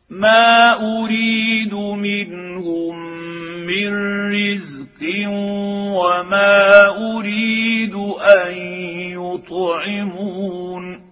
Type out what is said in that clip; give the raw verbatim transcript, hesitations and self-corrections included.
ما أريد منهم من رزق وما أريد أن يطعمون